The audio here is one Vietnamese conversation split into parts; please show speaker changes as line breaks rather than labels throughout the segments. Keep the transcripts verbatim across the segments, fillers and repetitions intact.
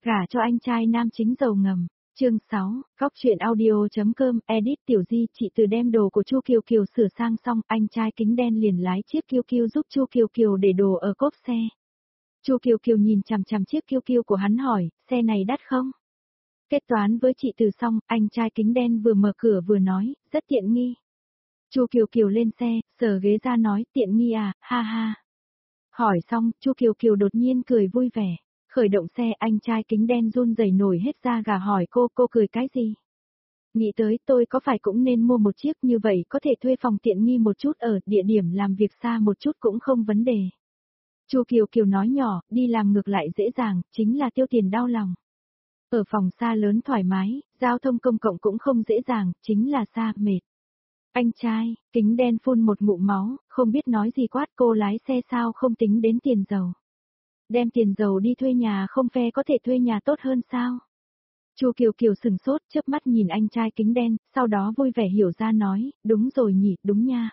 Gả cho anh trai nam chính giàu ngầm. Chương sáu, Góc truyện audio.com, edit Tiểu Di, chị Từ đem đồ của Chu Kiều Kiều sửa sang xong, anh trai kính đen liền lái chiếc Kiêu Kiêu giúp Chu Kiều Kiều để đồ ở cốp xe. Chu Kiều Kiều nhìn chằm chằm chiếc Kiêu Kiêu của hắn hỏi, xe này đắt không? Kết toán với chị Từ xong, anh trai kính đen vừa mở cửa vừa nói, rất tiện nghi. Chu Kiều Kiều lên xe, sờ ghế ra nói, tiện nghi à, ha ha. Hỏi xong, Chu Kiều Kiều đột nhiên cười vui vẻ. Khởi động xe, anh trai kính đen run rẩy nổi hết da gà hỏi cô, cô cười cái gì? Nghĩ tới tôi có phải cũng nên mua một chiếc như vậy có thể thuê phòng tiện nghi một chút ở địa điểm làm việc xa một chút cũng không vấn đề. Chu Kiều Kiều nói nhỏ, đi làm ngược lại dễ dàng, chính là tiêu tiền đau lòng. Ở phòng xa lớn thoải mái, giao thông công cộng cũng không dễ dàng, chính là xa, mệt. Anh trai, kính đen phun một ngụm máu, không biết nói gì quát cô lái xe sao không tính đến tiền dầu. Đem tiền dầu đi thuê nhà không phe có thể thuê nhà tốt hơn sao? Chu Kiều Kiều sừng sốt, chớp mắt nhìn anh trai kính đen, sau đó vui vẻ hiểu ra nói, đúng rồi nhỉ, đúng nha.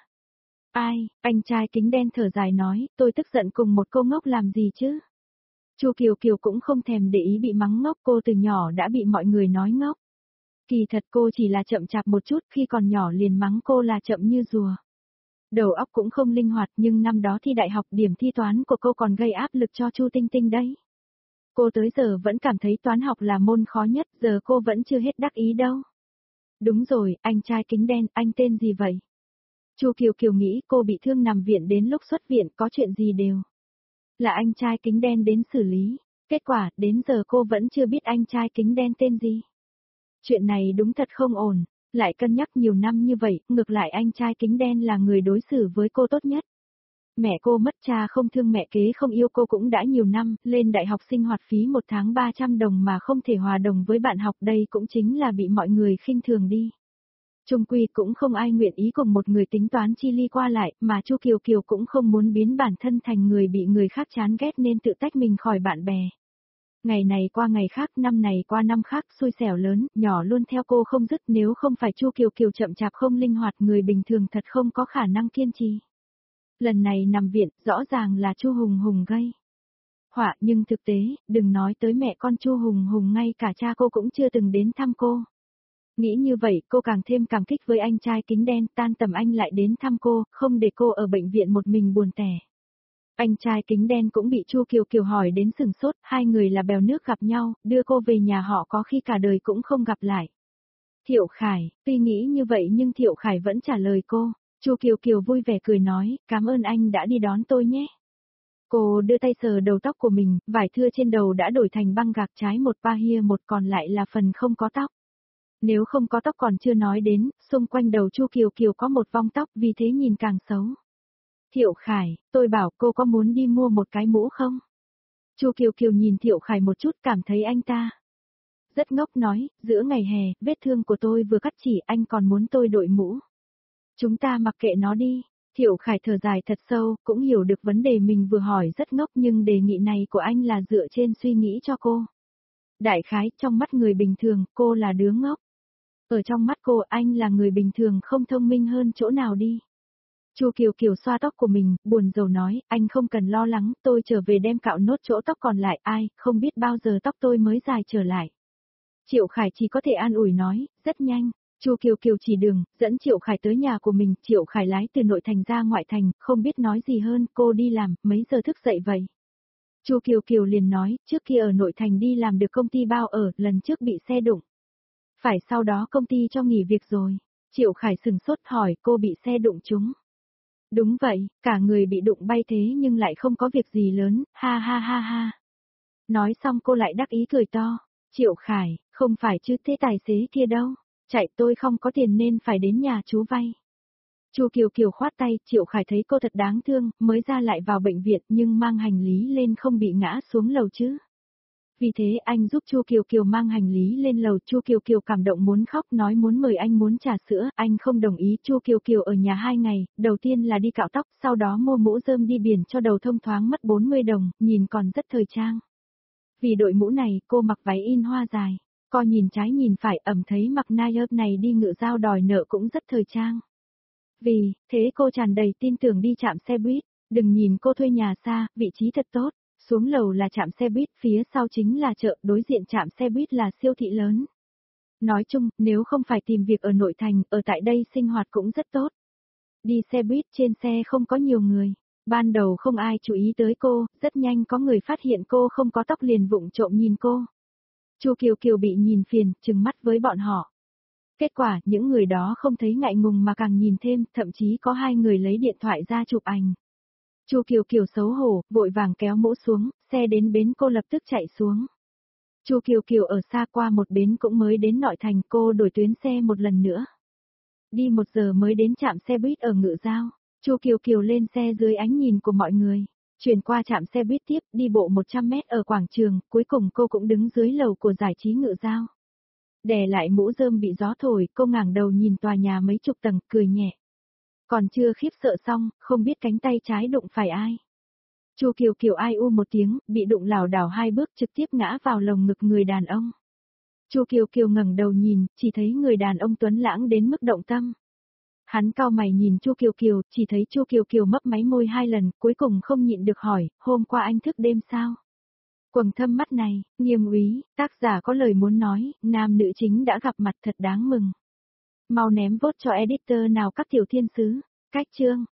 Ai, anh trai kính đen thở dài nói, tôi tức giận cùng một cô ngốc làm gì chứ? Chu Kiều Kiều cũng không thèm để ý bị mắng ngốc, cô từ nhỏ đã bị mọi người nói ngốc. Kỳ thật cô chỉ là chậm chạp một chút, khi còn nhỏ liền mắng cô là chậm như rùa. Đầu óc cũng không linh hoạt, nhưng năm đó thi đại học điểm thi toán của cô còn gây áp lực cho Chu Tinh Tinh đấy. Cô tới giờ vẫn cảm thấy toán học là môn khó nhất, giờ cô vẫn chưa hết đắc ý đâu. Đúng rồi, anh trai kính đen, anh tên gì vậy? Chu Kiều Kiều nghĩ cô bị thương nằm viện, đến lúc xuất viện có chuyện gì đều là anh trai kính đen đến xử lý. Kết quả, đến giờ cô vẫn chưa biết anh trai kính đen tên gì. Chuyện này đúng thật không ổn. Lại cân nhắc nhiều năm như vậy, ngược lại anh trai kính đen là người đối xử với cô tốt nhất. Mẹ cô mất cha không thương mẹ kế không yêu cô cũng đã nhiều năm, lên đại học sinh hoạt phí một tháng ba trăm đồng mà không thể hòa đồng với bạn học, đây cũng chính là bị mọi người khinh thường đi. Chung quy cũng không ai nguyện ý cùng một người tính toán chi ly qua lại, mà Chu Kiều Kiều cũng không muốn biến bản thân thành người bị người khác chán ghét nên tự tách mình khỏi bạn bè. Ngày này qua ngày khác, năm này qua năm khác, xui xẻo lớn, nhỏ luôn theo cô không dứt, nếu không phải Chu Kiều Kiều chậm chạp không linh hoạt, người bình thường thật không có khả năng kiên trì. Lần này nằm viện, rõ ràng là Chu Hùng Hùng gây họa, nhưng thực tế, đừng nói tới mẹ con Chu Hùng Hùng, ngay cả cha cô cũng chưa từng đến thăm cô. Nghĩ như vậy, cô càng thêm cảm kích với anh trai kính đen, tan tầm anh lại đến thăm cô, không để cô ở bệnh viện một mình buồn tẻ. Anh trai kính đen cũng bị Chu Kiều Kiều hỏi đến sừng sốt, hai người là bèo nước gặp nhau, đưa cô về nhà họ có khi cả đời cũng không gặp lại. Thiệu Khải, tuy nghĩ như vậy nhưng Thiệu Khải vẫn trả lời cô. Chu Kiều Kiều vui vẻ cười nói, cảm ơn anh đã đi đón tôi nhé. Cô đưa tay sờ đầu tóc của mình, vải thưa trên đầu đã đổi thành băng gạc, trái một pa hia một, còn lại là phần không có tóc. Nếu không có tóc còn chưa nói đến, xung quanh đầu Chu Kiều Kiều có một vong tóc, vì thế nhìn càng xấu. Thiệu Khải, tôi bảo cô có muốn đi mua một cái mũ không? Chu Kiều Kiều nhìn Thiệu Khải một chút, cảm thấy anh ta rất ngốc, nói, giữa ngày hè, vết thương của tôi vừa cắt chỉ, anh còn muốn tôi đội mũ. Chúng ta mặc kệ nó đi. Thiệu Khải thở dài thật sâu, cũng hiểu được vấn đề mình vừa hỏi rất ngốc, nhưng đề nghị này của anh là dựa trên suy nghĩ cho cô. Đại khái, trong mắt người bình thường, cô là đứa ngốc. Ở trong mắt cô, anh là người bình thường không thông minh hơn chỗ nào đi. Chu Kiều Kiều xoa tóc của mình, buồn rầu nói, anh không cần lo lắng, tôi trở về đem cạo nốt chỗ tóc còn lại, ai, không biết bao giờ tóc tôi mới dài trở lại. Triệu Khải chỉ có thể an ủi nói, rất nhanh. Chu Kiều Kiều chỉ đường, dẫn Triệu Khải tới nhà của mình, Triệu Khải lái từ nội thành ra ngoại thành, không biết nói gì hơn, cô đi làm, mấy giờ thức dậy vậy? Chu Kiều Kiều liền nói, trước kia ở nội thành đi làm được công ty bao ở, lần trước bị xe đụng. Phải sau đó công ty cho nghỉ việc rồi. Triệu Khải sừng sốt hỏi, cô bị xe đụng trúng. Đúng vậy, cả người bị đụng bay thế nhưng lại không có việc gì lớn, ha ha ha ha. Nói xong cô lại đắc ý cười to, Triệu Khải, không phải chứ, thế tài xế kia đâu? Chạy, tôi không có tiền nên phải đến nhà chú vay. Chu Kiều Kiều khoát tay, Triệu Khải thấy cô thật đáng thương, mới ra lại vào bệnh viện nhưng mang hành lý lên không bị ngã xuống lầu chứ. Vì thế anh giúp Chu Kiều Kiều mang hành lý lên lầu, Chu Kiều Kiều cảm động muốn khóc, nói muốn mời anh muốn trà sữa, anh không đồng ý. Chu Kiều Kiều ở nhà hai ngày, đầu tiên là đi cạo tóc, sau đó mua mũ rơm đi biển cho đầu thông thoáng, mất bốn mươi đồng, nhìn còn rất thời trang. Vì đội mũ này, cô mặc váy in hoa dài. Coi nhìn trái nhìn phải, ẩm thấy mặc nai ớp này đi ngựa dao đòi nợ cũng rất thời trang. Vì thế cô tràn đầy tin tưởng đi chạm xe buýt, đừng nhìn cô thuê nhà xa, vị trí thật tốt, Xuống lầu là trạm xe buýt, phía sau chính là chợ, đối diện trạm xe buýt là siêu thị lớn. Nói chung, nếu không phải tìm việc ở nội thành, ở tại đây sinh hoạt cũng rất tốt. Đi xe buýt, trên xe không có nhiều người. Ban đầu không ai chú ý tới cô, rất nhanh có người phát hiện cô không có tóc liền vụng trộm nhìn cô. Chu Kiều Kiều bị nhìn phiền, trừng mắt với bọn họ. Kết quả, những người đó không thấy ngại ngùng mà càng nhìn thêm, thậm chí có hai người lấy điện thoại ra chụp ảnh. Chu Kiều Kiều xấu hổ, vội vàng kéo mũ xuống, xe đến bến cô lập tức chạy xuống. Chu Kiều Kiều ở xa qua một bến cũng mới đến nội thành, cô đổi tuyến xe một lần nữa. Đi một giờ mới đến trạm xe buýt ở Ngự Giao. Chu Kiều Kiều lên xe dưới ánh nhìn của mọi người, chuyển qua trạm xe buýt tiếp, đi bộ một trăm mét ở quảng trường, cuối cùng cô cũng đứng dưới lầu của giải trí Ngự Giao. Đè lại mũ rơm bị gió thổi, cô ngẩng đầu nhìn tòa nhà mấy chục tầng, cười nhẹ. Còn chưa khiếp sợ xong, không biết cánh tay trái đụng phải ai. Chu Kiều Kiều ai u một tiếng, bị đụng lảo đảo hai bước trực tiếp ngã vào lồng ngực người đàn ông. Chu Kiều Kiều ngẩng đầu nhìn, chỉ thấy người đàn ông tuấn lãng đến mức động tâm. Hắn cau mày nhìn Chu Kiều Kiều, chỉ thấy Chu Kiều Kiều mấp máy môi hai lần, cuối cùng không nhịn được hỏi, hôm qua anh thức đêm sao? Quầng thâm mắt này, Nghiêm úy, tác giả có lời muốn nói, nam nữ chính đã gặp mặt thật đáng mừng. Mau ném vote cho editor nào các tiểu thiên sứ, cách chương.